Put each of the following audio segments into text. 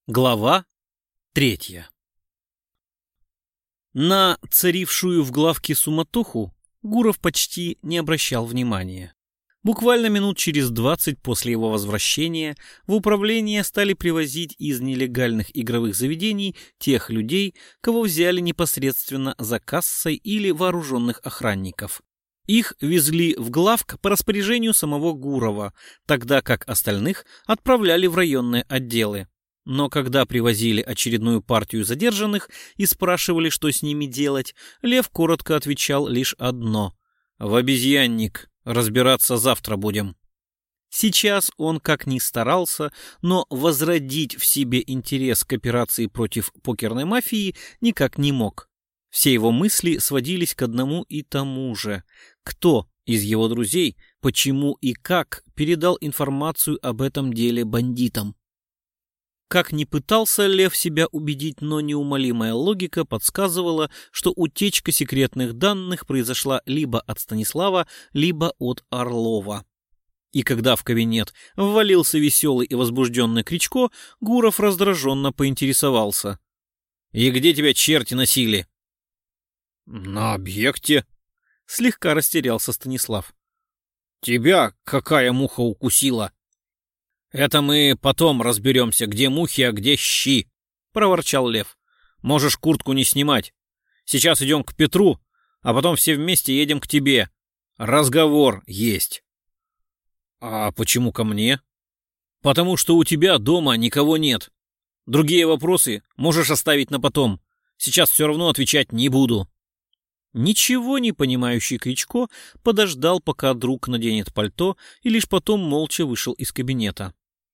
Глава 3. На царившую в главке суматоху Гуров почти не обращал внимания. Буквально минут через 20 после его возвращения в управление стали привозить из нелегальных игровых заведений тех людей, кого взяли непосредственно за кассой или вооруженных охранников. Их везли в главк по распоряжению самого Гурова, тогда как остальных отправляли в районные отделы. Но когда привозили очередную партию задержанных и спрашивали, что с ними делать, Лев коротко отвечал лишь одно: «В обезьянник, разбираться завтра будем». Сейчас он, как ни старался, но возродить в себе интерес к операции против покерной мафии никак не мог. Все его мысли сводились к одному и тому же: кто из его друзей, почему и как передал информацию об этом деле бандитам. Как ни пытался Лев себя убедить, но неумолимая логика подсказывала, что утечка секретных данных произошла либо от Станислава, либо от Орлова. И когда в кабинет ввалился веселый и возбужденный Кричко, Гуров раздраженно поинтересовался: «И где тебя черти носили?» «На объекте», — слегка растерялся Станислав. «Тебя какая муха укусила?» «Это мы потом разберемся, где мухи, а где щи», — проворчал Лев. «Можешь куртку не снимать. Сейчас идем к Петру, а потом все вместе едем к тебе. Разговор есть». «А почему ко мне?» «Потому что у тебя дома никого нет. Другие вопросы можешь оставить на потом. Сейчас все равно отвечать не буду». Ничего не понимающий Кричко подождал, пока друг наденет пальто, и лишь потом молча вышел из кабинета.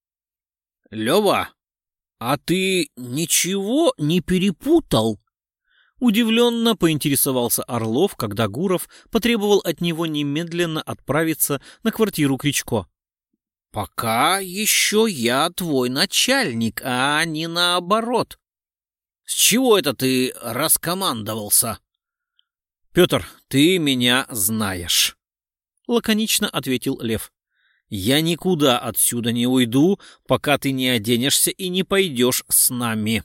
«Лёва, а ты ничего не перепутал?» Удивленно поинтересовался Орлов, когда Гуров потребовал от него немедленно отправиться на квартиру Кричко. «Пока еще я твой начальник, а не наоборот. С чего это ты раскомандовался?» «Петр, ты меня знаешь», — лаконично ответил Лев. «Я никуда отсюда не уйду, пока ты не оденешься и не пойдешь с нами».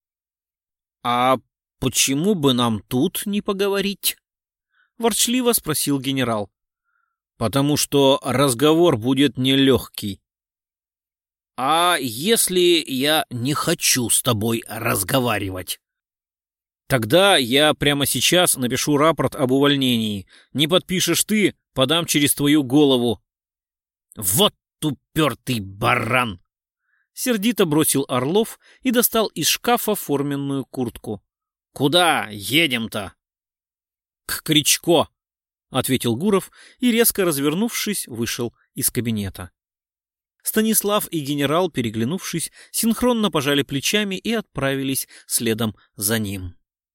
«А почему бы нам тут не поговорить?» — ворчливо спросил генерал. «Потому что разговор будет нелегкий». «А если я не хочу с тобой разговаривать?» «Тогда я прямо сейчас напишу рапорт об увольнении. Не подпишешь ты, подам через твою голову». «Вот упертый баран!» Сердито бросил Орлов и достал из шкафа форменную куртку. «Куда едем-то?» «К Кричко», — ответил Гуров и, резко развернувшись, вышел из кабинета. Станислав и генерал, переглянувшись, синхронно пожали плечами и отправились следом за ним.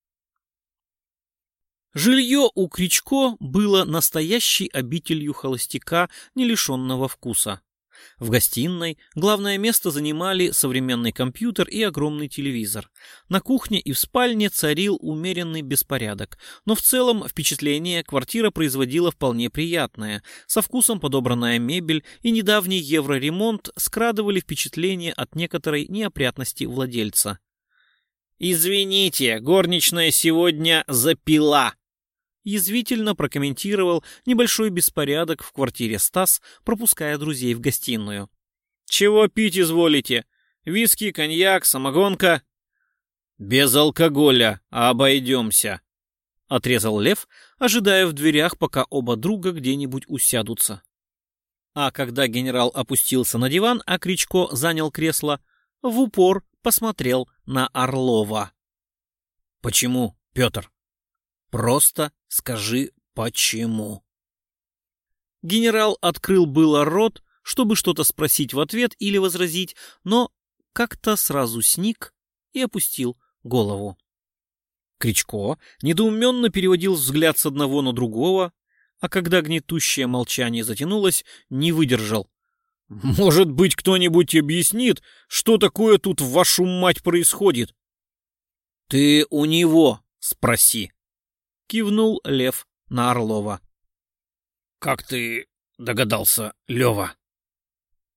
Жилье у Кричко было настоящей обителью холостяка, не лишенного вкуса. В гостиной главное место занимали современный компьютер и огромный телевизор. На кухне и в спальне царил умеренный беспорядок, но в целом впечатление квартира производила вполне приятное. Со вкусом подобранная мебель и недавний евроремонт скрадывали впечатление от некоторой неопрятности владельца. «Извините, горничная сегодня запила», — язвительно прокомментировал небольшой беспорядок в квартире Стас, пропуская друзей в гостиную. «Чего пить изволите? Виски, коньяк, самогонка?» «Без алкоголя обойдемся», — отрезал Лев, ожидая в дверях, пока оба друга где-нибудь усядутся. А когда генерал опустился на диван, а Кричко занял кресло, в упор посмотрел на Орлова. «Почему, Петр? Просто скажи, почему?» Генерал открыл было рот, чтобы что-то спросить в ответ или возразить, но как-то сразу сник и опустил голову. Кричко недоуменно переводил взгляд с одного на другого, а когда гнетущее молчание затянулось, не выдержал. «Может быть, кто-нибудь объяснит, что такое тут, в вашу мать, происходит?» «Ты у него спроси», — кивнул Лев на Орлова. «Как ты догадался, Лева?»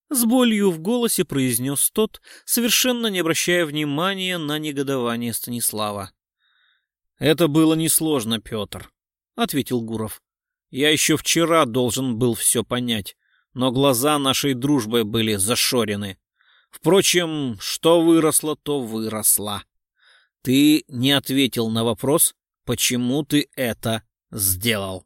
С болью в голосе произнес тот, совершенно не обращая внимания на негодование Станислава. «Это было несложно, Петр», — ответил Гуров. «Я еще вчера должен был все понять, но глаза нашей дружбы были зашорены. Впрочем, что выросло, то выросло. Ты не ответил на вопрос, почему ты это сделал».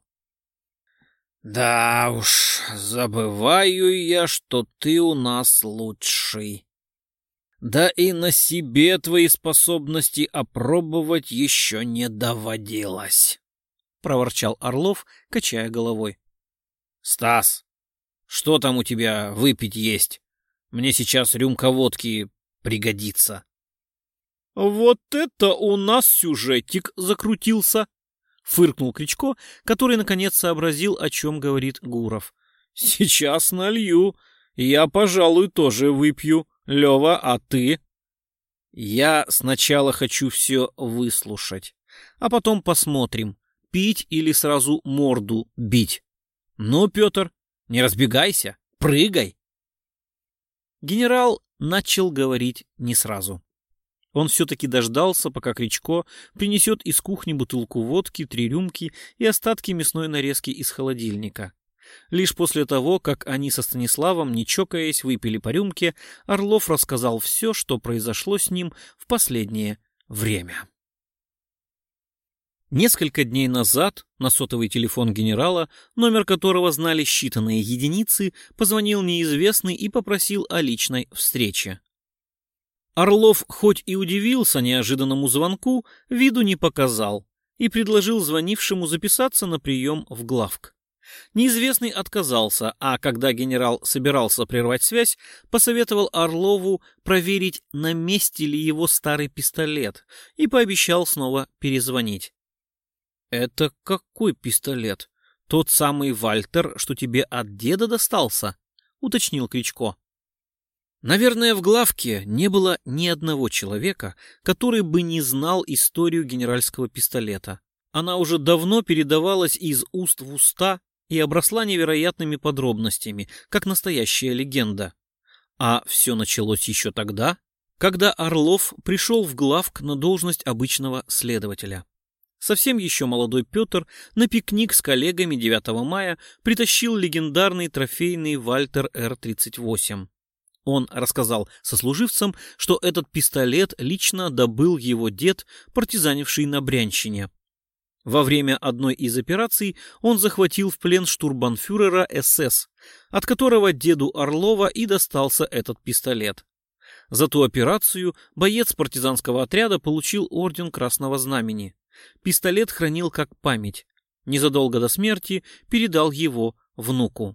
«Да уж, забываю я, что ты у нас лучший. Да и на себе твои способности опробовать еще не доводилось», — проворчал Орлов, качая головой. «Стас, что там у тебя выпить есть? Мне сейчас рюмка водки пригодится». «Вот это у нас сюжетик закрутился!» — фыркнул Кричко, который наконец сообразил, о чем говорит Гуров. «Сейчас налью. Я, пожалуй, тоже выпью. Лева, а ты?» «Я сначала хочу все выслушать, а потом посмотрим, пить или сразу морду бить. Ну, Петр, не разбегайся, прыгай!» Генерал начал говорить не сразу. Он все-таки дождался, пока Кричко принесет из кухни бутылку водки, 3 рюмки и остатки мясной нарезки из холодильника. Лишь после того, как они со Станиславом, не чокаясь, выпили по рюмке, Орлов рассказал все, что произошло с ним в последнее время. Несколько дней назад на сотовый телефон генерала, номер которого знали считанные единицы, позвонил неизвестный и попросил о личной встрече. Орлов хоть и удивился неожиданному звонку, виду не показал и предложил звонившему записаться на прием в главк. Неизвестный отказался, а когда генерал собирался прервать связь, посоветовал Орлову проверить, на месте ли его старый пистолет, и пообещал снова перезвонить. «Это какой пистолет? Тот самый Вальтер, что тебе от деда достался?» — уточнил Кричко. Наверное, в главке не было ни одного человека, который бы не знал историю генеральского пистолета. Она уже давно передавалась из уст в уста и обросла невероятными подробностями, как настоящая легенда. А все началось еще тогда, когда Орлов пришел в главк на должность обычного следователя. Совсем еще молодой Петр на пикник с коллегами 9 мая притащил легендарный трофейный Вальтер Р-38. Он рассказал сослуживцам, что этот пистолет лично добыл его дед, партизанивший на Брянщине. Во время одной из операций он захватил в плен штурмбанфюрера СС, от которого деду Орлова и достался этот пистолет. За ту операцию боец партизанского отряда получил орден Красного Знамени. Пистолет хранил как память. Незадолго до смерти передал его внуку.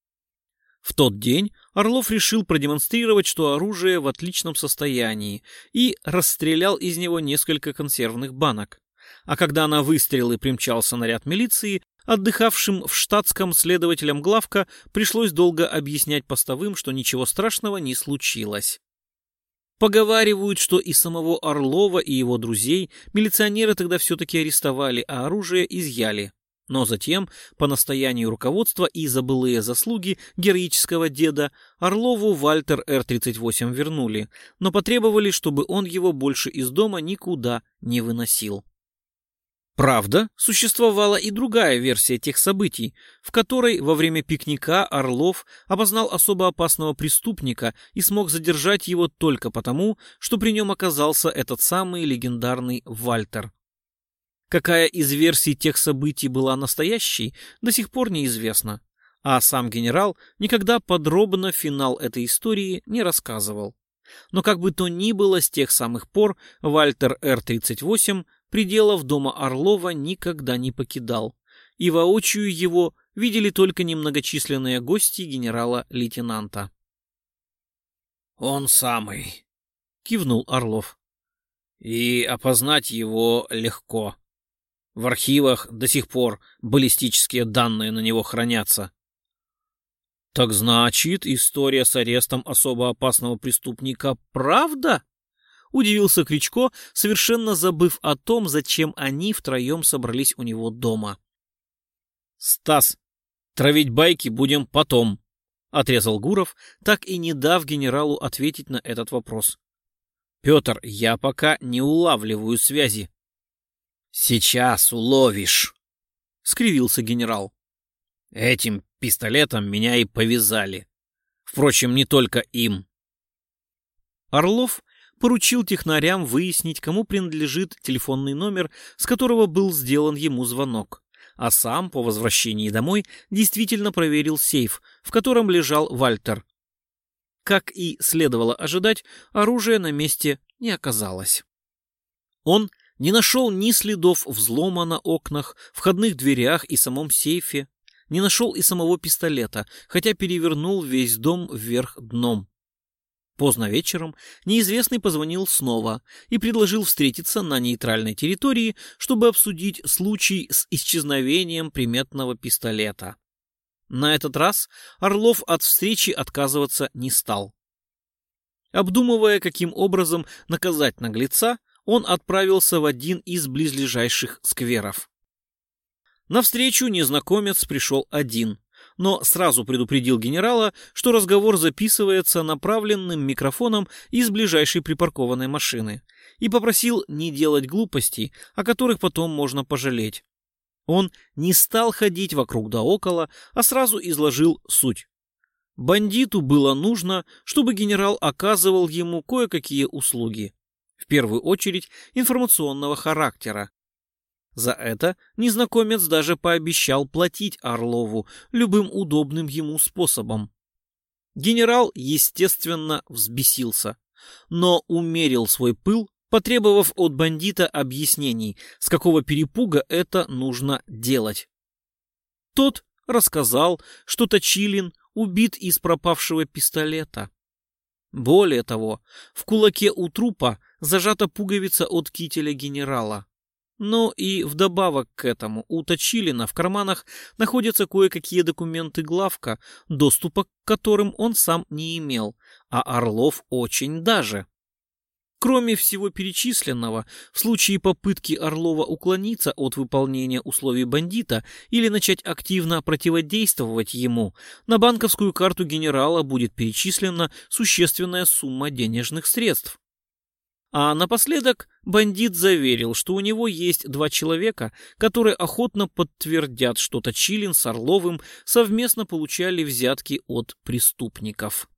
В тот день Орлов решил продемонстрировать, что оружие в отличном состоянии, и расстрелял из него несколько консервных банок. А когда на выстрелы примчался наряд милиции, отдыхавшим в штатском следователям главка пришлось долго объяснять постовым, что ничего страшного не случилось. Поговаривают, что и самого Орлова, и его друзей милиционеры тогда все-таки арестовали, а оружие изъяли. Но затем, по настоянию руководства и за былые заслуги героического деда, Орлову Вальтер Р-38 вернули, но потребовали, чтобы он его больше из дома никуда не выносил. Правда, существовала и другая версия тех событий, в которой во время пикника Орлов опознал особо опасного преступника и смог задержать его только потому, что при нем оказался этот самый легендарный Вальтер. Какая из версий тех событий была настоящей, до сих пор неизвестно, а сам генерал никогда подробно финал этой истории не рассказывал. Но как бы то ни было, с тех самых пор Вальтер Р-38 пределов дома Орлова никогда не покидал, и воочию его видели только немногочисленные гости генерала-лейтенанта. «Он самый», — кивнул Орлов. «И опознать его легко. В архивах до сих пор баллистические данные на него хранятся». «Так значит, история с арестом особо опасного преступника правда?» — удивился Кричко, совершенно забыв о том, зачем они втроем собрались у него дома. «Стас, травить байки будем потом», — отрезал Гуров, так и не дав генералу ответить на этот вопрос. «Петр, я пока не улавливаю связи». «Сейчас уловишь», — скривился генерал. «Этим пистолетом меня и повязали. Впрочем, не только им». Орлов поручил технарям выяснить, кому принадлежит телефонный номер, с которого был сделан ему звонок, а сам по возвращении домой действительно проверил сейф, в котором лежал Вальтер. Как и следовало ожидать, оружия на месте не оказалось. Он не нашел ни следов взлома на окнах, входных дверях и самом сейфе, не нашел и самого пистолета, хотя перевернул весь дом вверх дном. Поздно вечером неизвестный позвонил снова и предложил встретиться на нейтральной территории, чтобы обсудить случай с исчезновением приметного пистолета. На этот раз Орлов от встречи отказываться не стал. Обдумывая, каким образом наказать наглеца, он отправился в один из близлежащих скверов. Навстречу незнакомец пришел один, но сразу предупредил генерала, что разговор записывается направленным микрофоном из ближайшей припаркованной машины, и попросил не делать глупостей, о которых потом можно пожалеть. Он не стал ходить вокруг да около, а сразу изложил суть. Бандиту было нужно, чтобы генерал оказывал ему кое-какие услуги, в первую очередь информационного характера. За это незнакомец даже пообещал платить Орлову любым удобным ему способом. Генерал, естественно, взбесился, но умерил свой пыл, потребовав от бандита объяснений, с какого перепуга это нужно делать. Тот рассказал, что Точилин убит из пропавшего пистолета. Более того, в кулаке у трупа зажата пуговица от кителя генерала. Но и вдобавок к этому у Точилина в карманах находятся кое-какие документы главка, доступа к которым он сам не имел, а Орлов очень даже. Кроме всего перечисленного, в случае попытки Орлова уклониться от выполнения условий бандита или начать активно противодействовать ему, на банковскую карту генерала будет перечислена существенная сумма денежных средств. А напоследок бандит заверил, что у него есть 2 человека, которые охотно подтвердят, что Точилин с Орловым совместно получали взятки от преступников.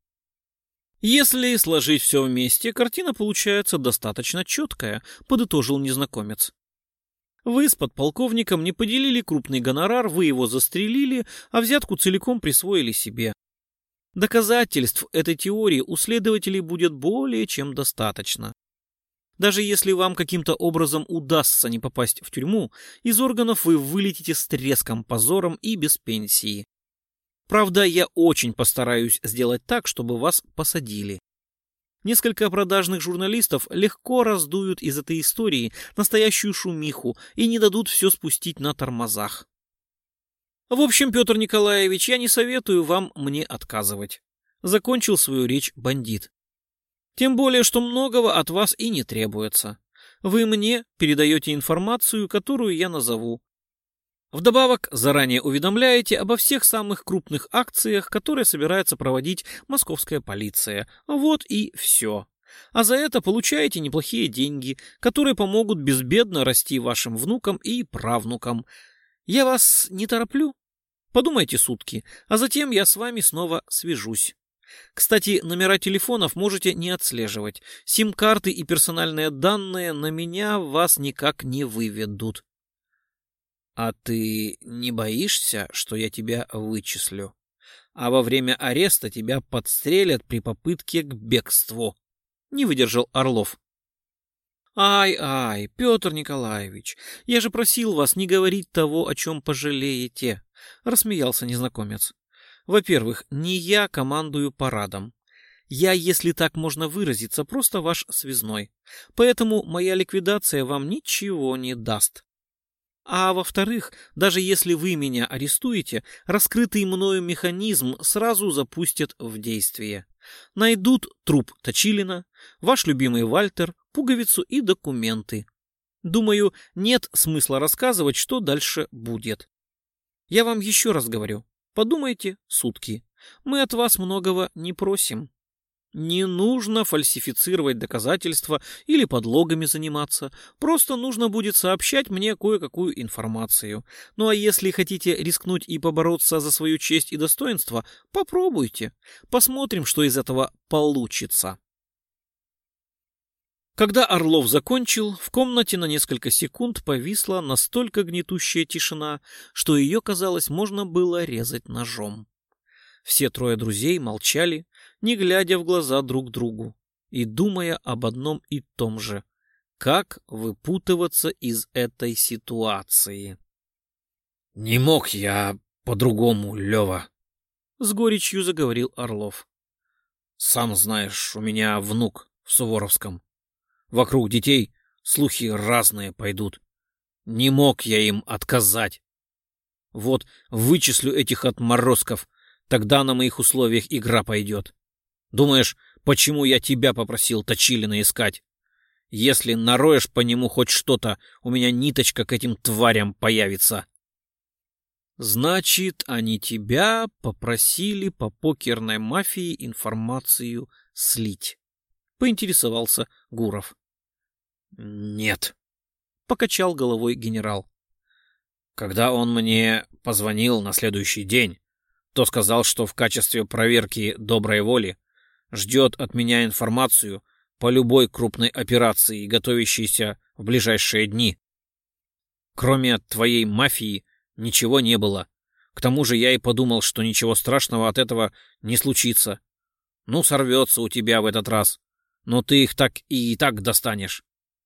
«Если сложить все вместе, картина получается достаточно четкая», — подытожил незнакомец. «Вы с подполковником не поделили крупный гонорар, вы его застрелили, а взятку целиком присвоили себе. Доказательств этой теории у следователей будет более чем достаточно. Даже если вам каким-то образом удастся не попасть в тюрьму, из органов вы вылетите с треском, позором и без пенсии. Правда, я очень постараюсь сделать так, чтобы вас посадили. Несколько продажных журналистов легко раздуют из этой истории настоящую шумиху и не дадут все спустить на тормозах. В общем, Петр Николаевич, я не советую вам мне отказывать», — закончил свою речь бандит. «Тем более, что многого от вас и не требуется. Вы мне передаете информацию, которую я назову. Вдобавок, заранее уведомляете обо всех самых крупных акциях, которые собирается проводить московская полиция. Вот и все. А за это получаете неплохие деньги, которые помогут безбедно расти вашим внукам и правнукам. Я вас не тороплю. Подумайте сутки, а затем я с вами снова свяжусь. Кстати, номера телефонов можете не отслеживать. Сим-карты и персональные данные на меня вас никак не выведут». «А ты не боишься, что я тебя вычислю? А во время ареста тебя подстрелят при попытке к бегству?» — не выдержал Орлов. «Ай, Петр Николаевич, я же просил вас не говорить того, о чем пожалеете», — рассмеялся незнакомец. «Во-первых, не я командую парадом. Я, если так можно выразиться, просто ваш связной. Поэтому моя ликвидация вам ничего не даст. А во-вторых, даже если вы меня арестуете, раскрытый мною механизм сразу запустят в действие. Найдут труп Точилина, ваш любимый Вальтер, пуговицу и документы. Думаю, нет смысла рассказывать, что дальше будет. Я вам еще раз говорю, подумайте сутки, Мы от вас многого не просим. Не нужно фальсифицировать доказательства или подлогами заниматься. Просто нужно будет сообщать мне кое-какую информацию. Ну а если хотите рискнуть и побороться за свою честь и достоинство, попробуйте. Посмотрим, что из этого получится. Когда Орлов закончил, в комнате на несколько секунд повисла настолько гнетущая тишина, что ее, казалось, можно было резать ножом. Все трое друзей молчали, не глядя в глаза друг другу и думая об одном и том же: как выпутываться из этой ситуации. «Не мог я по-другому, Лева», — с горечью заговорил Орлов. «Сам знаешь, у меня внук в Суворовском. Вокруг детей слухи разные пойдут. Не мог я им отказать. Вот вычислю этих отморозков, тогда на моих условиях игра пойдет. Думаешь, почему я тебя попросил Точилина искать? Если нароешь по нему хоть что-то, у меня ниточка к этим тварям появится». «Значит, они тебя попросили по покерной мафии информацию слить?» — поинтересовался Гуров. «Нет», — покачал головой генерал. «Когда он мне позвонил на следующий день, то сказал, что в качестве проверки доброй воли ждет от меня информацию по любой крупной операции, готовящейся в ближайшие дни. Кроме твоей мафии ничего не было. К тому же я и подумал, что ничего страшного от этого не случится. Ну, сорвется у тебя в этот раз, но ты их так и так достанешь».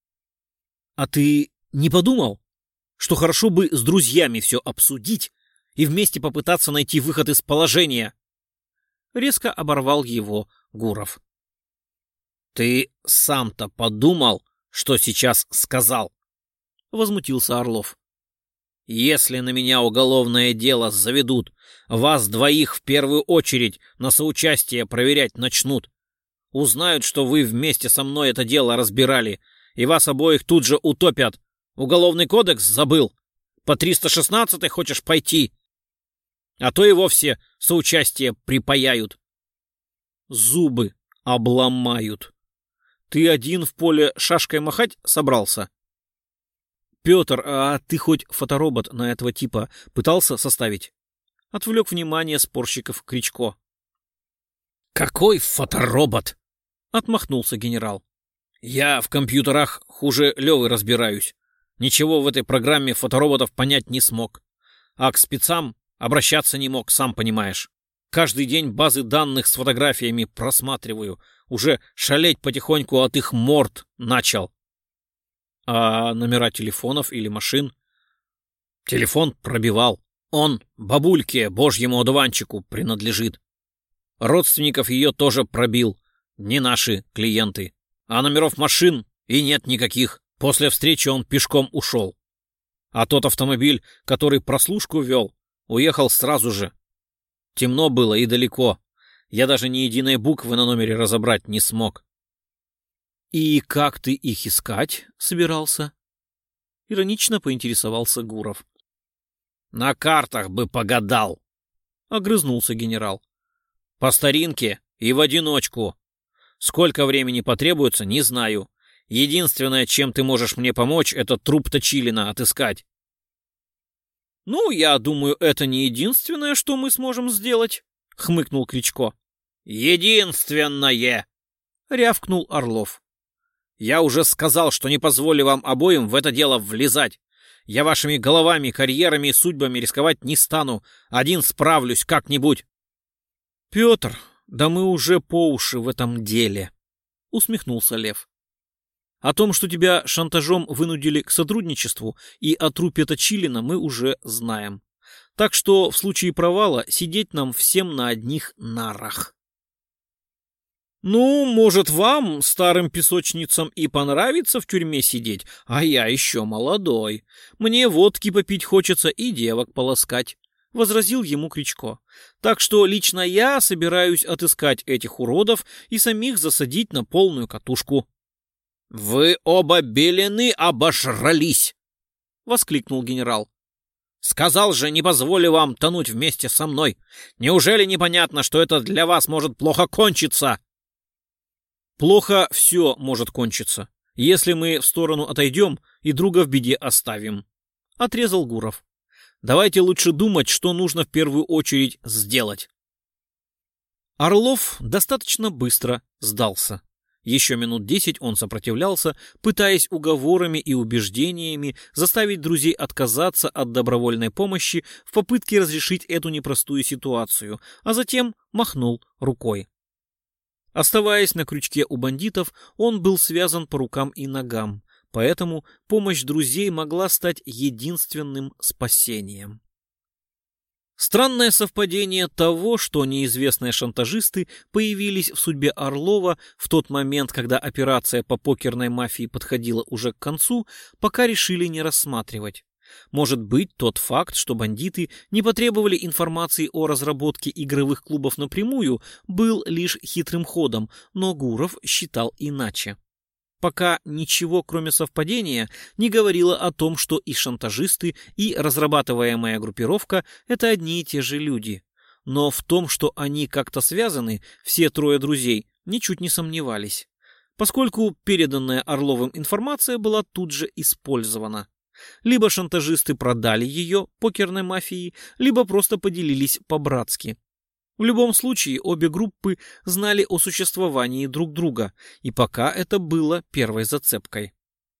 «А ты не подумал, что хорошо бы с друзьями все обсудить и вместе попытаться найти выход из положения?» Резко оборвал его Гуров. «Ты сам-то подумал, что сейчас сказал?» — возмутился Орлов. «Если на меня уголовное дело заведут, вас двоих в первую очередь на соучастие проверять начнут. Узнают, что вы вместе со мной это дело разбирали, и вас обоих тут же утопят. Уголовный кодекс забыл? По 316-й хочешь пойти? А то и вовсе соучастие припаяют. Зубы обломают. Ты один в поле шашкой махать собрался? Петр, а ты хоть фоторобот на этого типа пытался составить?» Отвлек внимание спорщиков Кричко. «Какой фоторобот?» — отмахнулся генерал. «Я в компьютерах хуже Левы разбираюсь. Ничего в этой программе фотороботов понять не смог. А к спецам обращаться не мог, сам понимаешь. Каждый день базы данных с фотографиями просматриваю. Уже шалеть потихоньку от их морд начал». «А номера телефонов или машин?» «Телефон пробивал. Он бабульке, божьему одуванчику, принадлежит. Родственников ее тоже пробил. Не наши клиенты. А номеров машин и нет никаких. После встречи он пешком ушел. А тот автомобиль, который прослушку вел, уехал сразу же. Темно было и далеко. Я даже ни единой буквы на номере разобрать не смог». «И как ты их искать собирался?» Иронично поинтересовался Гуров. «На картах бы погадал», — огрызнулся генерал. «По старинке и в одиночку. Сколько времени потребуется, не знаю. Единственное, чем ты можешь мне помочь, это труп Точилина отыскать». «Ну, я думаю, это не единственное, что мы сможем сделать», — хмыкнул Кричко. «Единственное!» — рявкнул Орлов. «Я уже сказал, что не позволю вам обоим в это дело влезать. Я вашими головами, карьерами и судьбами рисковать не стану. Один справлюсь как-нибудь». «Петр, да мы уже по уши в этом деле», — усмехнулся Лев. «О том, что тебя шантажом вынудили к сотрудничеству, и о трупе Точилина мы уже знаем. Так что в случае провала сидеть нам всем на одних нарах». «Ну, может, вам, старым песочницам, и понравится в тюрьме сидеть, а я еще молодой. Мне водки попить хочется и девок полоскать», — возразил ему Кричко. «Так что лично я собираюсь отыскать этих уродов и самих засадить на полную катушку». «Вы оба белены обожрались!» — воскликнул генерал. Сказал же, не позволю вам тонуть вместе со мной. Неужели непонятно, что это для вас может плохо кончиться? Плохо все может кончиться, если мы в сторону отойдем и друга в беде оставим, — отрезал Гуров. Давайте лучше думать, что нужно в первую очередь сделать. Орлов достаточно быстро сдался. Еще минут 10 он сопротивлялся, пытаясь уговорами и убеждениями заставить друзей отказаться от добровольной помощи в попытке разрешить эту непростую ситуацию, а затем махнул рукой. Оставаясь на крючке у бандитов, он был связан по рукам и ногам, поэтому помощь друзей могла стать единственным спасением. Странное совпадение того, что неизвестные шантажисты появились в судьбе Орлова в тот момент, когда операция по покерной мафии подходила уже к концу, пока решили не рассматривать. Может быть, тот факт, что бандиты не потребовали информации о разработке игровых клубов напрямую, был лишь хитрым ходом, но Гуров считал иначе. Пока ничего, кроме совпадения, не говорило о том, что и шантажисты, и разрабатываемая группировка – это одни и те же люди. Но в том, что они как-то связаны, все трое друзей ничуть не сомневались, поскольку переданная Орловым информация была тут же использована. Либо шантажисты продали ее покерной мафии, либо просто поделились по-братски. В любом случае, обе группы знали о существовании друг друга, и пока это было первой зацепкой.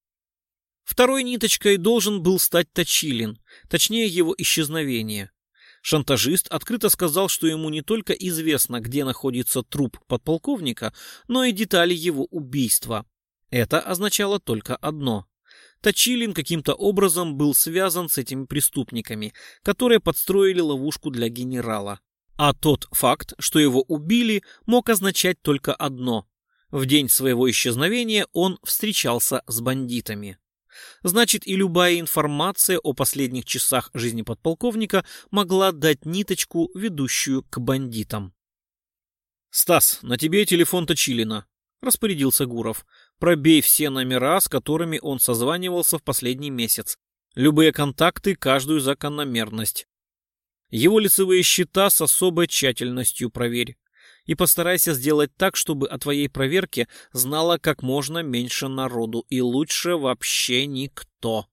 Второй ниточкой должен был стать Точилин, точнее его исчезновение. Шантажист открыто сказал, что ему не только известно, где находится труп подполковника, но и детали его убийства. Это означало только одно. Точилин каким-то образом был связан с этими преступниками, которые подстроили ловушку для генерала. А тот факт, что его убили, мог означать только одно. В день своего исчезновения он встречался с бандитами. Значит, и любая информация о последних часах жизни подполковника могла дать ниточку, ведущую к бандитам. «Стас, на тебе телефон Точилина», — распорядился Гуров. «Пробей все номера, с которыми он созванивался в последний месяц. Любые контакты, каждую закономерность. Его лицевые счета с особой тщательностью проверь. И постарайся сделать так, чтобы о твоей проверке знало как можно меньше народу, и лучше вообще никто».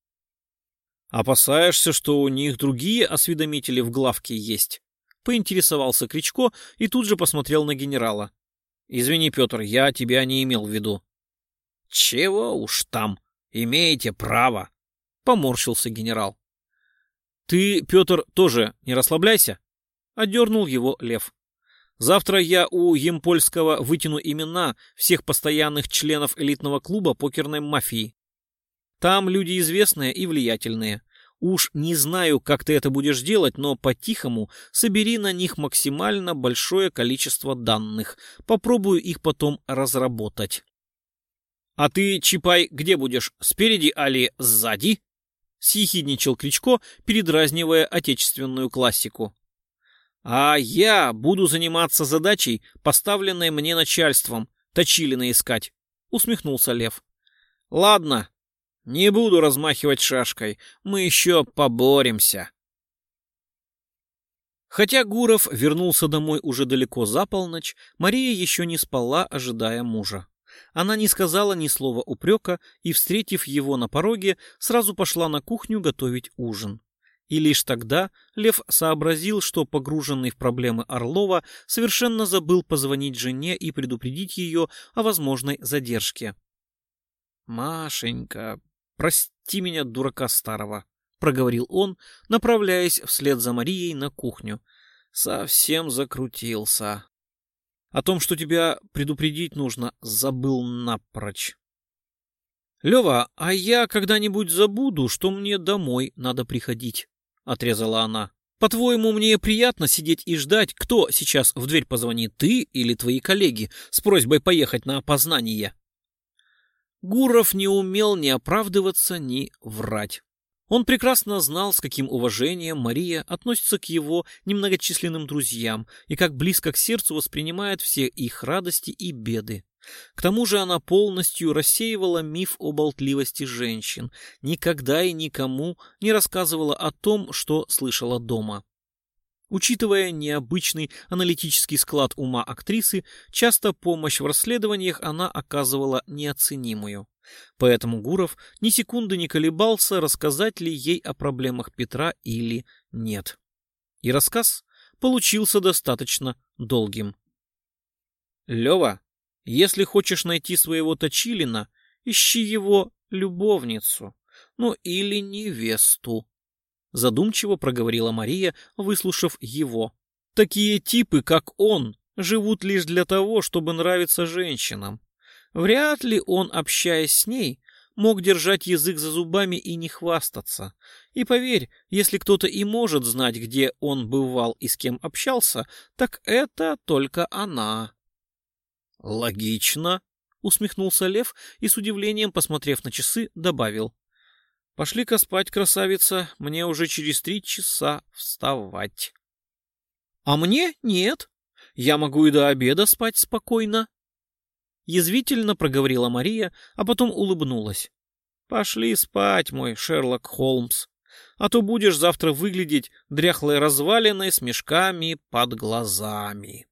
«Опасаешься, что у них другие осведомители в главке есть?» — поинтересовался Кричко и тут же посмотрел на генерала. «Извини, Петр, я тебя не имел в виду». «Чего уж там, имеете право», — поморщился генерал. «Ты, Петр, тоже не расслабляйся», — одернул его Лев. «Завтра я у Емпольского вытяну имена всех постоянных членов элитного клуба покерной мафии. Там люди известные и влиятельные. Уж не знаю, как ты это будешь делать, но по-тихому собери на них максимально большое количество данных. Попробую их потом разработать». «А ты, Чапай, где будешь? Спереди али сзади?» — съехидничал Кричко, передразнивая отечественную классику. «А я буду заниматься задачей, поставленной мне начальством, Точилина искать», — усмехнулся Лев. «Ладно, не буду размахивать шашкой, мы еще поборемся». Хотя Гуров вернулся домой уже далеко за полночь, Мария еще не спала, ожидая мужа. Она не сказала ни слова упрека и, встретив его на пороге, сразу пошла на кухню готовить ужин. И лишь тогда Лев сообразил, что, погруженный в проблемы Орлова, совершенно забыл позвонить жене и предупредить ее о возможной задержке. «Машенька, прости меня, дурака старого», — проговорил он, направляясь вслед за Марией на кухню. «Совсем закрутился. О том, что тебя предупредить нужно, забыл напрочь». «Лева, а я когда-нибудь забуду, что мне домой надо приходить», — отрезала она. «По-твоему, мне приятно сидеть и ждать, кто сейчас в дверь позвонит, ты или твои коллеги, с просьбой поехать на опознание?» Гуров не умел ни оправдываться, ни врать. Он прекрасно знал, с каким уважением Мария относится к его немногочисленным друзьям и как близко к сердцу воспринимает все их радости и беды. К тому же она полностью рассеивала миф о болтливости женщин, никогда и никому не рассказывала о том, что слышала дома. Учитывая необычный аналитический склад ума актрисы, часто помощь в расследованиях она оказывала неоценимую. Поэтому Гуров ни секунды не колебался, рассказать ли ей о проблемах Петра или нет. И рассказ получился достаточно долгим. «Лёва, если хочешь найти своего Точилина, ищи его любовницу, ну или невесту», задумчиво проговорила Мария, выслушав его. «Такие типы, как он, живут лишь для того, чтобы нравиться женщинам. Вряд ли он, общаясь с ней, мог держать язык за зубами и не хвастаться. И поверь, если кто-то и может знать, где он бывал и с кем общался, так это только она». «Логично», — усмехнулся Лев и с удивлением, посмотрев на часы, добавил. «Пошли-ка спать, красавица, мне уже через 3 часа вставать». «А мне нет. Я могу и до обеда спать спокойно», — язвительно проговорила Мария, а потом улыбнулась. «Пошли спать, мой Шерлок Холмс, а то будешь завтра выглядеть дряхлой развалиной с мешками под глазами».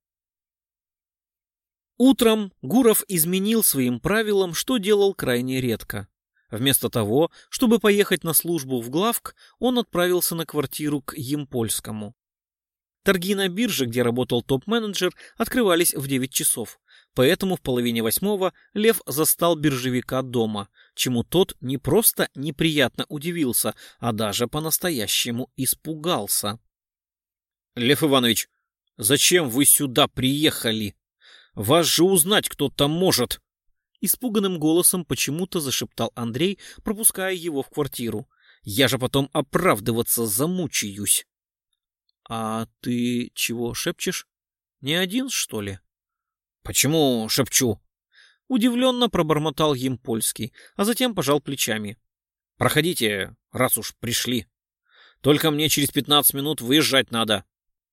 Утром Гуров изменил своим правилам, что делал крайне редко. Вместо того, чтобы поехать на службу в главк, он отправился на квартиру к Емпольскому. Торги на бирже, где работал топ-менеджер, открывались в 9 часов, поэтому в 7:30 Лев застал биржевика дома, чему тот не просто неприятно удивился, а даже по-настоящему испугался. «Лев Иванович, зачем вы сюда приехали? Вас же узнать кто-то может!» Испуганным голосом почему-то зашептал Андрей, пропуская его в квартиру. «Я же потом оправдываться замучаюсь». «А ты чего шепчешь? Не один, что ли?» «Почему шепчу?» Удивленно пробормотал Емпольский, а затем пожал плечами. «Проходите, раз уж пришли. Только мне через 15 минут выезжать надо».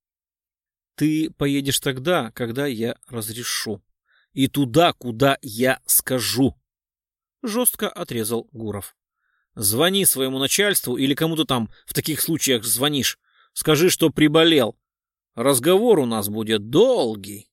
«Ты поедешь тогда, когда я разрешу. И туда, куда я скажу», — жестко отрезал Гуров. «Звони своему начальству или кому-то там в таких случаях звонишь. Скажи, что приболел. Разговор у нас будет долгий».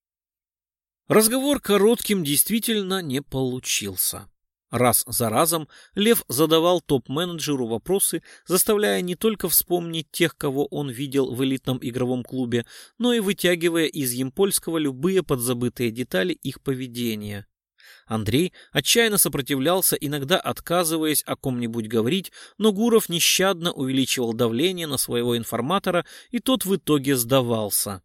Разговор коротким действительно не получился. Раз за разом Лев задавал топ-менеджеру вопросы, заставляя не только вспомнить тех, кого он видел в элитном игровом клубе, но и вытягивая из Емпольского любые подзабытые детали их поведения. Андрей отчаянно сопротивлялся, иногда отказываясь о ком-нибудь говорить, но Гуров нещадно увеличивал давление на своего информатора, и тот в итоге сдавался.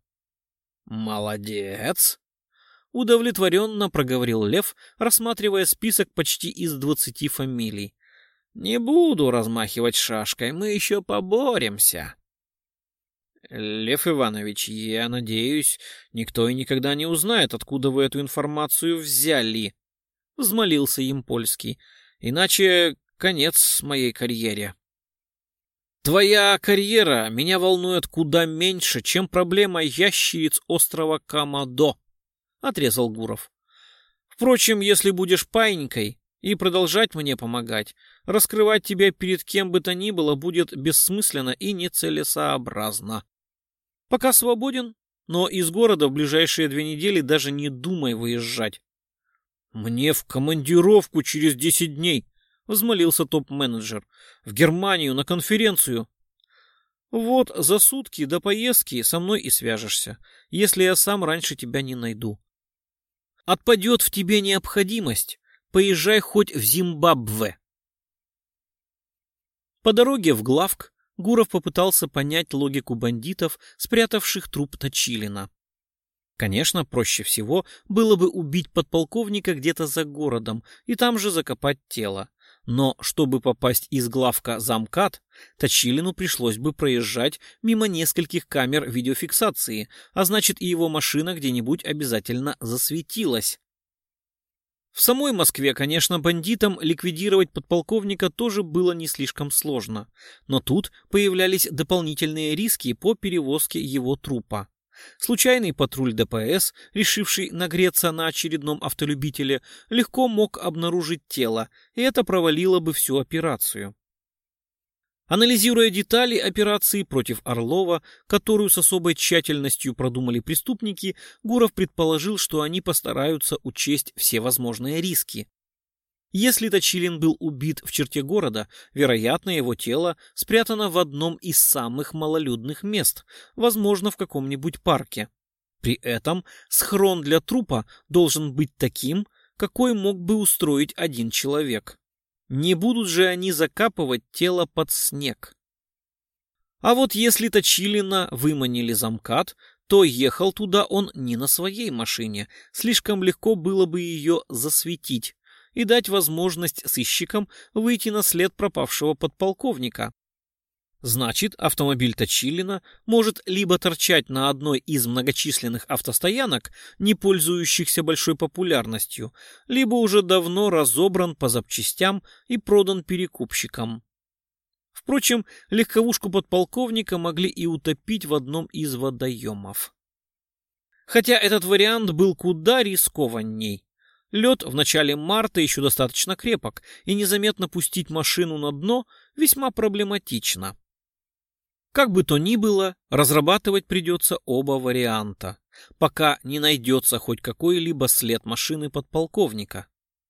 «Молодец!» — удовлетворенно проговорил Лев, рассматривая список почти из 20 фамилий. «Не буду размахивать шашкой, мы еще поборемся». «Лев Иванович, я надеюсь, никто и никогда не узнает, откуда вы эту информацию взяли», — взмолился Емпольский. «Иначе конец моей карьере». «Твоя карьера меня волнует куда меньше, чем проблема ящериц острова Камадо», — отрезал Гуров. «Впрочем, если будешь паинькой и продолжать мне помогать, раскрывать тебя перед кем бы то ни было будет бессмысленно и нецелесообразно. Пока свободен, но из города в ближайшие 2 недели даже не думай выезжать». «Мне в командировку через 10 дней», — взмолился топ-менеджер. «В Германию на конференцию». «Вот за сутки до поездки со мной и свяжешься, если я сам раньше тебя не найду. Отпадет в тебе необходимость, поезжай хоть в Зимбабве». По дороге в главк Гуров попытался понять логику бандитов, спрятавших труп Точилина. Конечно, проще всего было бы убить подполковника где-то за городом и там же закопать тело. Но чтобы попасть из главка замкат, Точилину пришлось бы проезжать мимо нескольких камер видеофиксации, а значит и его машина где-нибудь обязательно засветилась. В самой Москве, конечно, бандитам ликвидировать подполковника тоже было не слишком сложно, но тут появлялись дополнительные риски по перевозке его трупа. Случайный патруль ДПС, решивший нагреться на очередном автолюбителе, легко мог обнаружить тело, и это провалило бы всю операцию. Анализируя детали операции против Орлова, которую с особой тщательностью продумали преступники, Гуров предположил, что они постараются учесть все возможные риски. Если Точилин был убит в черте города, вероятно, его тело спрятано в одном из самых малолюдных мест, возможно, в каком-нибудь парке. При этом схрон для трупа должен быть таким, какой мог бы устроить один человек. Не будут же они закапывать тело под снег. А вот если Точилина выманили за МКАД, то ехал туда он не на своей машине, слишком легко было бы ее засветить и дать возможность сыщикам выйти на след пропавшего подполковника. Значит, автомобиль Точилина может либо торчать на одной из многочисленных автостоянок, не пользующихся большой популярностью, либо уже давно разобран по запчастям и продан перекупщикам. Впрочем, легковушку подполковника могли и утопить в одном из водоемов. Хотя этот вариант был куда рискованней. Лед в начале марта еще достаточно крепок, и незаметно пустить машину на дно весьма проблематично. Как бы то ни было, разрабатывать придется оба варианта, пока не найдется хоть какой-либо след машины подполковника.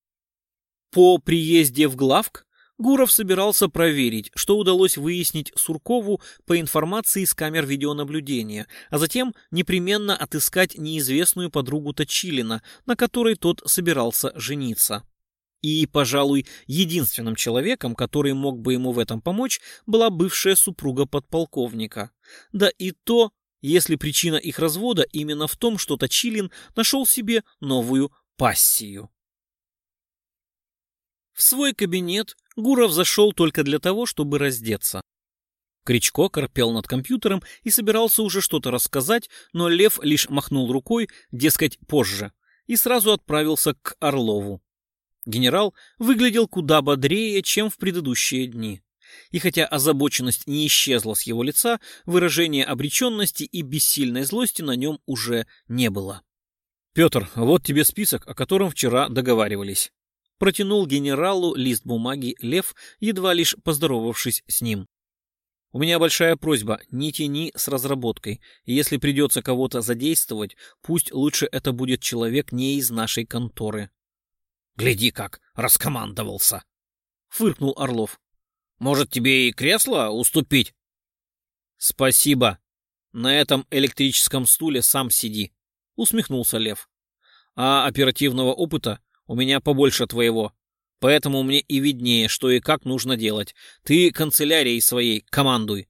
По приезде в главк Гуров собирался проверить, что удалось выяснить Суркову по информации с камер видеонаблюдения, а затем непременно отыскать неизвестную подругу Точилина, на которой тот собирался жениться. И, пожалуй, единственным человеком, который мог бы ему в этом помочь, была бывшая супруга подполковника. Да и то, если причина их развода именно в том, что Точилин нашел себе новую пассию. В свой кабинет Гуров зашел только для того, чтобы раздеться. Кричко корпел над компьютером и собирался уже что-то рассказать, но Лев лишь махнул рукой, дескать, позже, и сразу отправился к Орлову. Генерал выглядел куда бодрее, чем в предыдущие дни. И хотя озабоченность не исчезла с его лица, выражения обреченности и бессильной злости на нем уже не было. «Петр, вот тебе список, о котором вчера договаривались». Протянул генералу лист бумаги Лев, едва лишь поздоровавшись с ним. «У меня большая просьба, не тяни с разработкой. Если придется кого-то задействовать, пусть лучше это будет человек не из нашей конторы». «Гляди, как раскомандовался!» — фыркнул Орлов. «Может, тебе и кресло уступить?» «Спасибо. На этом электрическом стуле сам сиди», — усмехнулся Лев. «А оперативного опыта у меня побольше твоего, поэтому мне и виднее, что и как нужно делать. Ты канцелярией своей командуй».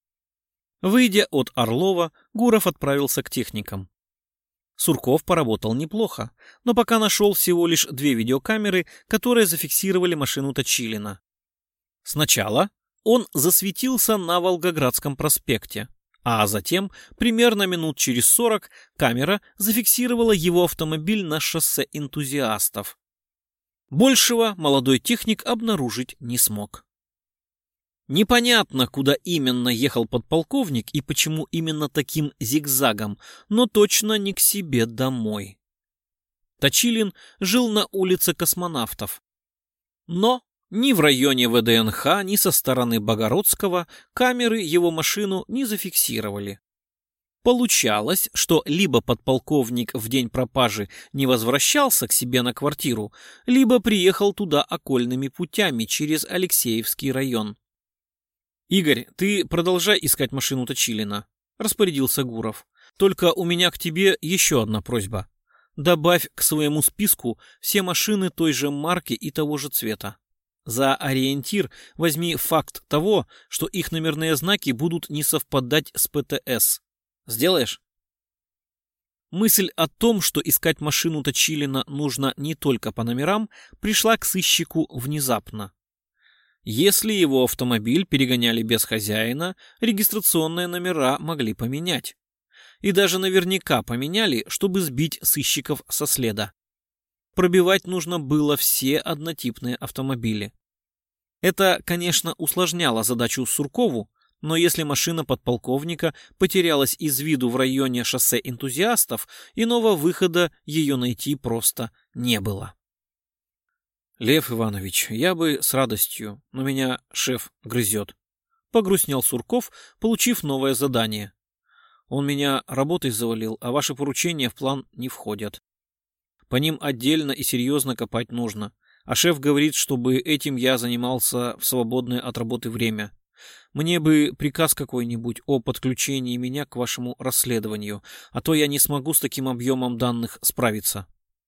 Выйдя от Орлова, Гуров отправился к техникам. Сурков поработал неплохо, но пока нашел всего лишь 2 видеокамеры, которые зафиксировали машину Точилина. Сначала он засветился на Волгоградском проспекте, а затем, примерно минут через 40, камера зафиксировала его автомобиль на шоссе Энтузиастов. Большего молодой техник обнаружить не смог. Непонятно, куда именно ехал подполковник и почему именно таким зигзагом, но точно не к себе домой. Точилин жил на улице Космонавтов. Но ни в районе ВДНХ, ни со стороны Богородского камеры его машину не зафиксировали. Получалось, что либо подполковник в день пропажи не возвращался к себе на квартиру, либо приехал туда окольными путями через Алексеевский район. «Игорь, ты продолжай искать машину Точилина», — распорядился Гуров. «Только у меня к тебе еще одна просьба. Добавь к своему списку все машины той же марки и того же цвета. За ориентир возьми факт того, что их номерные знаки будут не совпадать с ПТС. Сделаешь?» Мысль о том, что искать машину Точилина нужно не только по номерам, пришла к сыщику внезапно. Если его автомобиль перегоняли без хозяина, регистрационные номера могли поменять. И даже наверняка поменяли, чтобы сбить сыщиков со следа. Пробивать нужно было все однотипные автомобили. Это, конечно, усложняло задачу Суркову, Но если машина подполковника потерялась из виду в районе шоссе Энтузиастов, иного выхода ее найти просто не было. «Лев Иванович, я бы с радостью, но меня шеф грызет», — погрустнел Сурков, получив новое задание. «Он меня работой завалил, а ваши поручения в план не входят. По ним отдельно и серьезно копать нужно, а шеф говорит, чтобы этим я занимался в свободное от работы время. Мне бы приказ какой-нибудь о подключении меня к вашему расследованию, а то я не смогу с таким объемом данных справиться».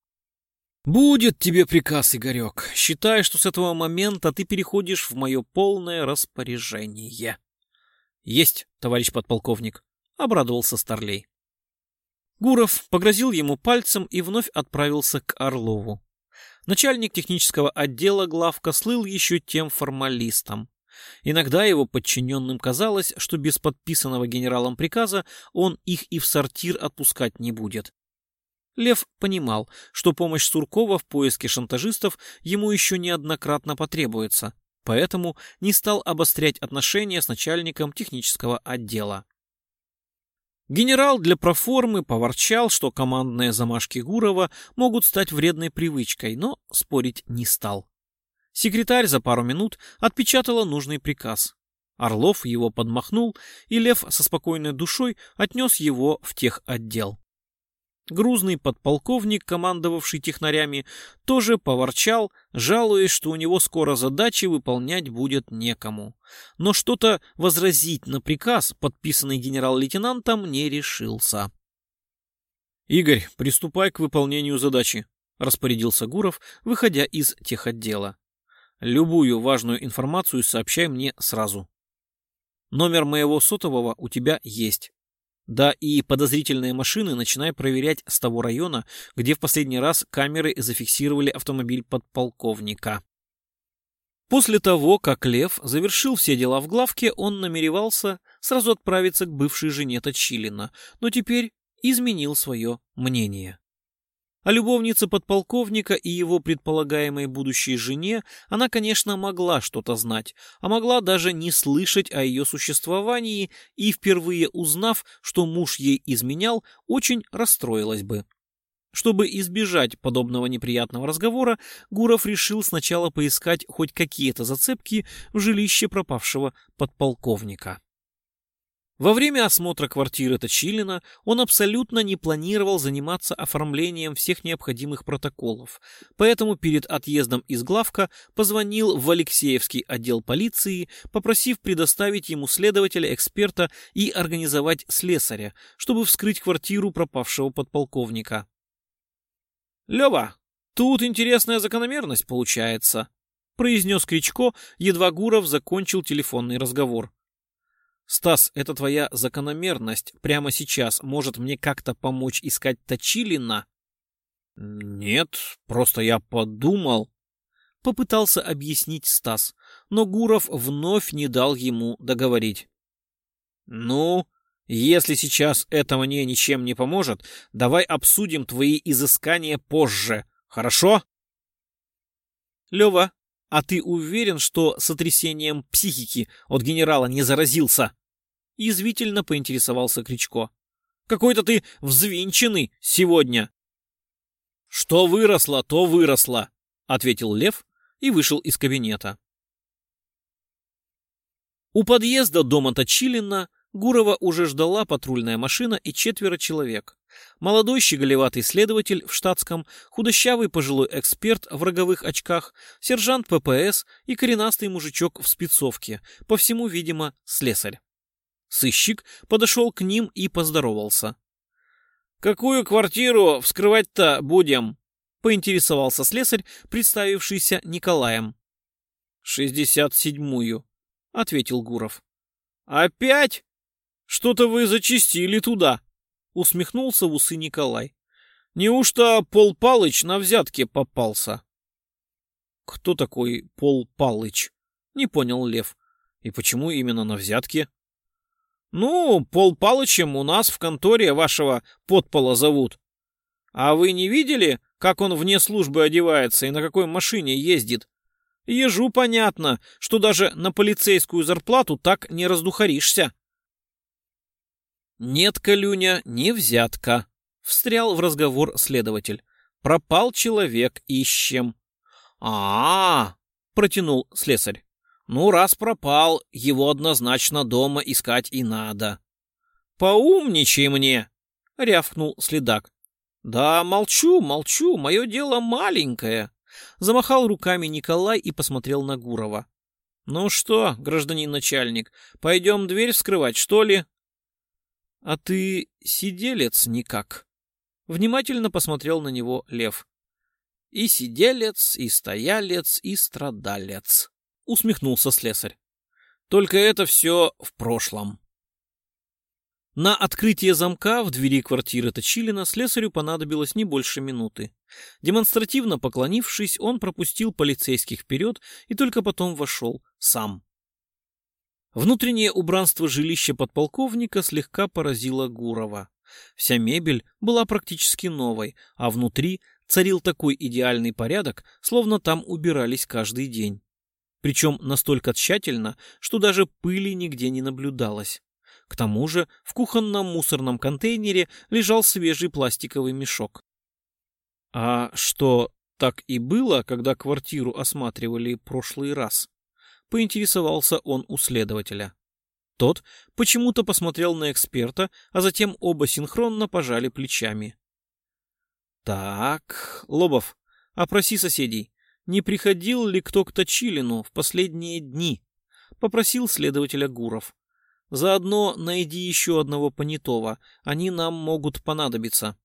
«Будет тебе приказ, Игорек. Считай, что с этого момента ты переходишь в мое полное распоряжение». «Есть, товарищ подполковник», — обрадовался Старлей. Гуров погрозил ему пальцем и вновь отправился к Орлову. Начальник технического отдела главка слыл еще тем формалистом. Иногда его подчиненным казалось, что без подписанного генералом приказа он их и в сортир отпускать не будет. Лев понимал, что помощь Суркова в поиске шантажистов ему еще неоднократно потребуется, поэтому не стал обострять отношения с начальником технического отдела. Генерал для проформы поворчал, что командные замашки Гурова могут стать вредной привычкой, но спорить не стал. Секретарь за пару минут отпечатала нужный приказ. Орлов его подмахнул, и Лев со спокойной душой отнес его в техотдел. Грузный подполковник, командовавший технарями, тоже поворчал, жалуясь, что у него скоро задачи выполнять будет некому. Но что-то возразить на приказ, подписанный генерал-лейтенантом, не решился. «Игорь, приступай к выполнению задачи», — распорядился Гуров, выходя из техотдела. «Любую важную информацию сообщай мне сразу. Номер моего сотового у тебя есть. Да и подозрительные машины начинай проверять с того района, где в последний раз камеры зафиксировали автомобиль подполковника». После того, как Лев завершил все дела в главке, он намеревался сразу отправиться к бывшей жене Точилина, но теперь изменил свое мнение. О любовнице подполковника и его предполагаемой будущей жене она, конечно, могла что-то знать, а могла даже не слышать о ее существовании и, впервые узнав, что муж ей изменял, очень расстроилась бы. Чтобы избежать подобного неприятного разговора, Гуров решил сначала поискать хоть какие-то зацепки в жилище пропавшего подполковника. Во время осмотра квартиры Точилина он абсолютно не планировал заниматься оформлением всех необходимых протоколов, поэтому перед отъездом из главка позвонил в Алексеевский отдел полиции, попросив предоставить ему следователя-эксперта и организовать слесаря, чтобы вскрыть квартиру пропавшего подполковника. «Лева, тут интересная закономерность получается», — произнес Кричко, едва Гуров закончил телефонный разговор. «Стас, это твоя закономерность прямо сейчас может мне как-то помочь искать Точилина?» «Нет, просто я подумал», — попытался объяснить Стас, но Гуров вновь не дал ему договорить. «Ну, если сейчас это мне ничем не поможет, давай обсудим твои изыскания позже, хорошо?» «Лева, а ты уверен, что сотрясением психики от генерала не заразился?» Язвительно поинтересовался Кричко. «Какой-то ты взвинченный сегодня». «Что выросло, то выросло», — ответил Лев и вышел из кабинета. У подъезда дома Точилина Гурова уже ждала патрульная машина и 4 человек. Молодой щеголеватый следователь в штатском, худощавый пожилой эксперт в роговых очках, сержант ППС и коренастый мужичок в спецовке, по всему, видимо, слесарь. Сыщик подошел к ним и поздоровался. «Какую квартиру вскрывать-то будем?» — поинтересовался слесарь, представившийся Николаем. «67-ю», — ответил Гуров. «Опять? Что-то вы зачастили туда», — усмехнулся в усы Николай. «Неужто Пол Палыч на взятке попался?» «Кто такой Пол Палыч?» — не понял Лев. «И почему именно на взятке?» «Ну, Пол Палычем у нас в конторе вашего подпола зовут. А вы не видели, как он вне службы одевается и на какой машине ездит? Ежу понятно, что даже на полицейскую зарплату так не раздухаришься. Нет, Колюня, не взятка, встрял в разговор следователь. Пропал человек, ищем. Протянул слесарь. Ну, раз пропал, его однозначно дома искать и надо. Поумничай мне, рявкнул следак. Да молчу, мое дело маленькое. Замахал руками Николай и посмотрел на Гурова. Ну что, гражданин начальник, пойдем дверь вскрывать, что ли? А ты сиделец никак. Внимательно посмотрел на него Лев. И сиделец, и стоялец, и страдалец. Усмехнулся слесарь. Только это все в прошлом. На открытие замка в двери квартиры Точилина слесарю понадобилось не больше минуты. Демонстративно поклонившись, он пропустил полицейских вперед и только потом вошел сам. Внутреннее убранство жилища подполковника слегка поразило Гурова. Вся мебель была практически новой, а внутри царил такой идеальный порядок, словно там убирались каждый день. Причем настолько тщательно, что даже пыли нигде не наблюдалось. К тому же в кухонном мусорном контейнере лежал свежий пластиковый мешок. А что, так и было, когда квартиру осматривали прошлый раз? Поинтересовался он у следователя. Тот почему-то посмотрел на эксперта, а затем оба синхронно пожали плечами. Так, Лобов, опроси соседей. Не приходил ли кто к Точилину в последние дни? Попросил следователя Гуров. Заодно найди еще одного понятого, они нам могут понадобиться.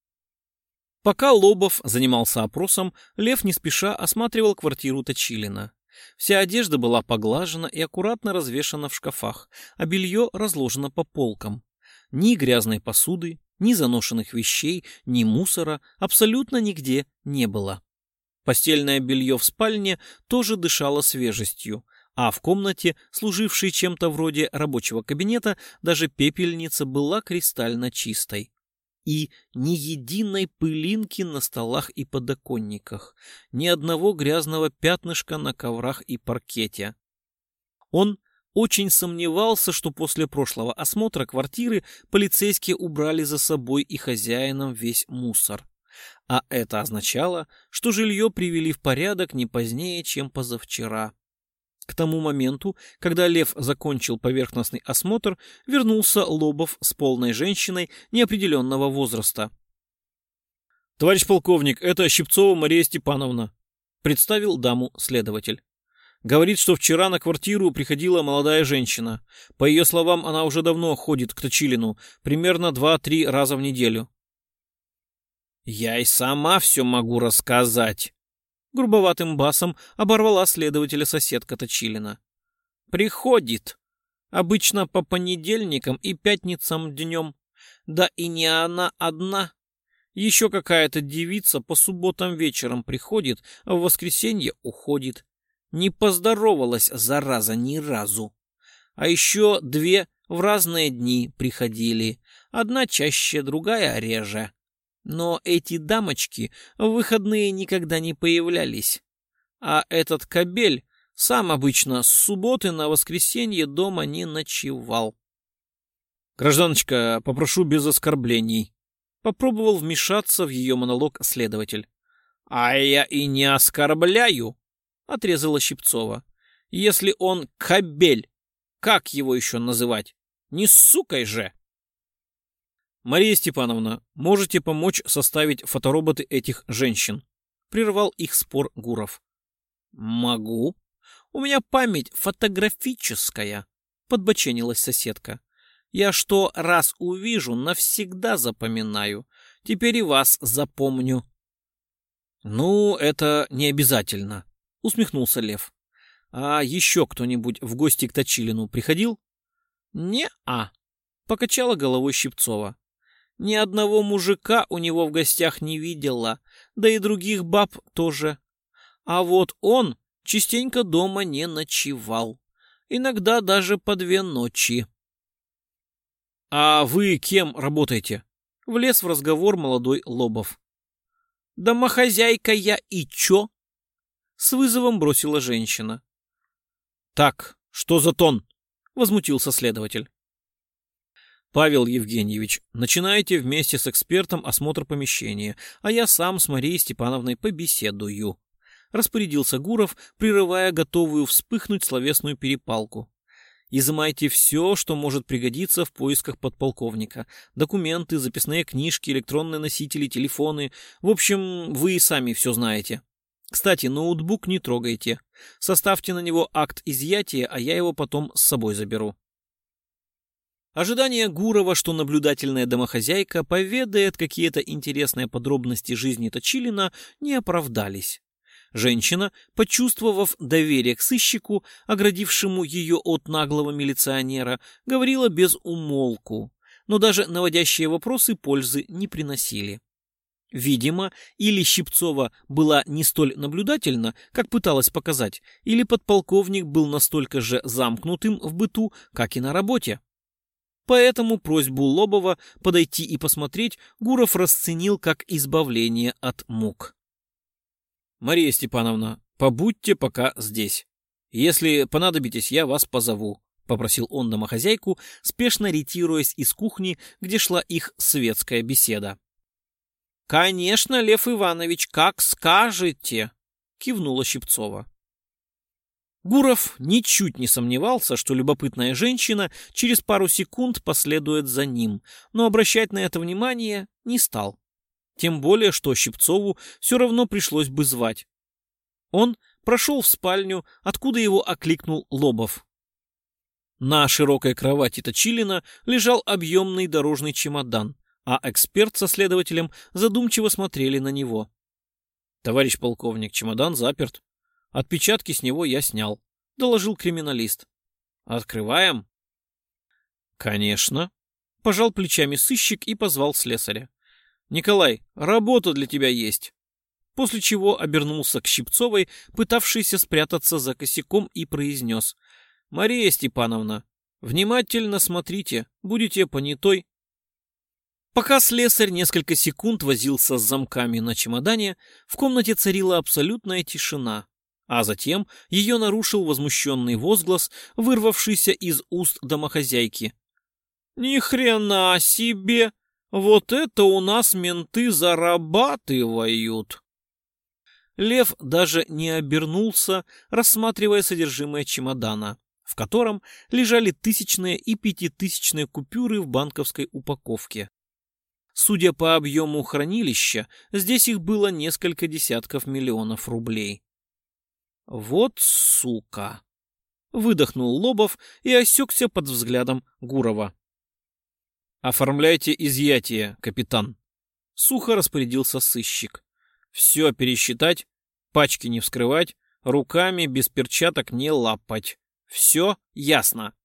Пока Лобов занимался опросом, Лев не спеша осматривал квартиру Точилина. Вся одежда была поглажена и аккуратно развешана в шкафах, а белье разложено по полкам. Ни грязной посуды, ни заношенных вещей, ни мусора абсолютно нигде не было. Постельное белье в спальне тоже дышало свежестью, а в комнате, служившей чем-то вроде рабочего кабинета, даже пепельница была кристально чистой. И ни единой пылинки на столах и подоконниках, ни одного грязного пятнышка на коврах и паркете. Он очень сомневался, что после прошлого осмотра квартиры полицейские убрали за собой и хозяином весь мусор. А это означало, что жилье привели в порядок не позднее, чем позавчера. К тому моменту, когда Лев закончил поверхностный осмотр, вернулся Лобов с полной женщиной неопределенного возраста. «Товарищ полковник, это Щипцова Мария Степановна», — представил даму следователь. «Говорит, что вчера на квартиру приходила молодая женщина. По ее словам, она уже давно ходит к Точилину, примерно 2-3 раза в неделю». «Я и сама все могу рассказать», — грубоватым басом оборвала следователя соседка Точилина. «Приходит. Обычно по понедельникам и пятницам днем. Да и не она одна. Еще какая-то девица по субботам вечером приходит, а в воскресенье уходит. Не поздоровалась, зараза, ни разу. А еще 2 в разные дни приходили. Одна чаще, другая реже. Но эти дамочки в выходные никогда не появлялись. А этот кобель сам обычно с субботы на воскресенье дома не ночевал. «Гражданочка, попрошу без оскорблений», — попробовал вмешаться в ее монолог следователь. «А я и не оскорбляю», — отрезала Щипцова. «Если он кобель, как его еще называть? Не сукой же!» «Мария Степановна, можете помочь составить фотороботы этих женщин?» — прервал их спор Гуров. «Могу. У меня память фотографическая», — подбоченилась соседка. «Я что раз увижу, навсегда запоминаю. Теперь и вас запомню». «Ну, это не обязательно», — усмехнулся Лев. «А еще кто-нибудь в гости к Точилину приходил?» «Не-а», — покачала головой Щипцова. «Ни одного мужика у него в гостях не видела, да и других баб тоже. А вот он частенько дома не ночевал, иногда даже по 2 ночи». «А вы кем работаете?» — влез в разговор молодой Лобов. «Домохозяйка я и чё?» С вызовом бросила женщина. «Так, что за тон?» — возмутился следователь. «Павел Евгеньевич, начинайте вместе с экспертом осмотр помещения, а я сам с Марией Степановной побеседую», — распорядился Гуров, прерывая готовую вспыхнуть словесную перепалку. «Изымайте все, что может пригодиться в поисках подполковника. Документы, записные книжки, электронные носители, телефоны. В общем, вы и сами все знаете. Кстати, ноутбук не трогайте. Составьте на него акт изъятия, а я его потом с собой заберу». Ожидания Гурова, что наблюдательная домохозяйка поведает какие-то интересные подробности жизни Точилина, не оправдались. Женщина, почувствовав доверие к сыщику, оградившему ее от наглого милиционера, говорила без умолку, но даже наводящие вопросы пользы не приносили. Видимо, или Щипцова была не столь наблюдательна, как пыталась показать, или подполковник был настолько же замкнутым в быту, как и на работе. Поэтому просьбу Лобова подойти и посмотреть Гуров расценил как избавление от мук. «Мария Степановна, побудьте пока здесь. Если понадобитесь, я вас позову», — попросил он домохозяйку, спешно ретируясь из кухни, где шла их светская беседа. «Конечно, Лев Иванович, как скажете», — кивнула Щипцова. Гуров ничуть не сомневался, что любопытная женщина через пару секунд последует за ним, но обращать на это внимание не стал. Тем более, что Щипцову все равно пришлось бы звать. Он прошел в спальню, откуда его окликнул Лобов. На широкой кровати Точилина лежал объемный дорожный чемодан, а эксперт со следователем задумчиво смотрели на него. «Товарищ полковник, чемодан заперт. Отпечатки с него я снял», — доложил криминалист. «Открываем?» «Конечно», — пожал плечами сыщик и позвал слесаря. «Николай, работа для тебя есть». После чего обернулся к Щипцовой, пытавшейся спрятаться за косяком, и произнес: «Мария Степановна, внимательно смотрите, будете понятой». Пока слесарь несколько секунд возился с замками на чемодане, в комнате царила абсолютная тишина, а затем ее нарушил возмущенный возглас, вырвавшийся из уст домохозяйки. «Ни хрена себе! Вот это у нас менты зарабатывают!» Лев даже не обернулся, рассматривая содержимое чемодана, в котором лежали тысячные и пятитысячные купюры в банковской упаковке. Судя по объему хранилища, здесь их было несколько десятков миллионов рублей. «Вот сука!» — выдохнул Лобов и осекся под взглядом Гурова. «Оформляйте изъятие, капитан», — сухо распорядился сыщик. «Все пересчитать, пачки не вскрывать, руками без перчаток не лапать. Все ясно».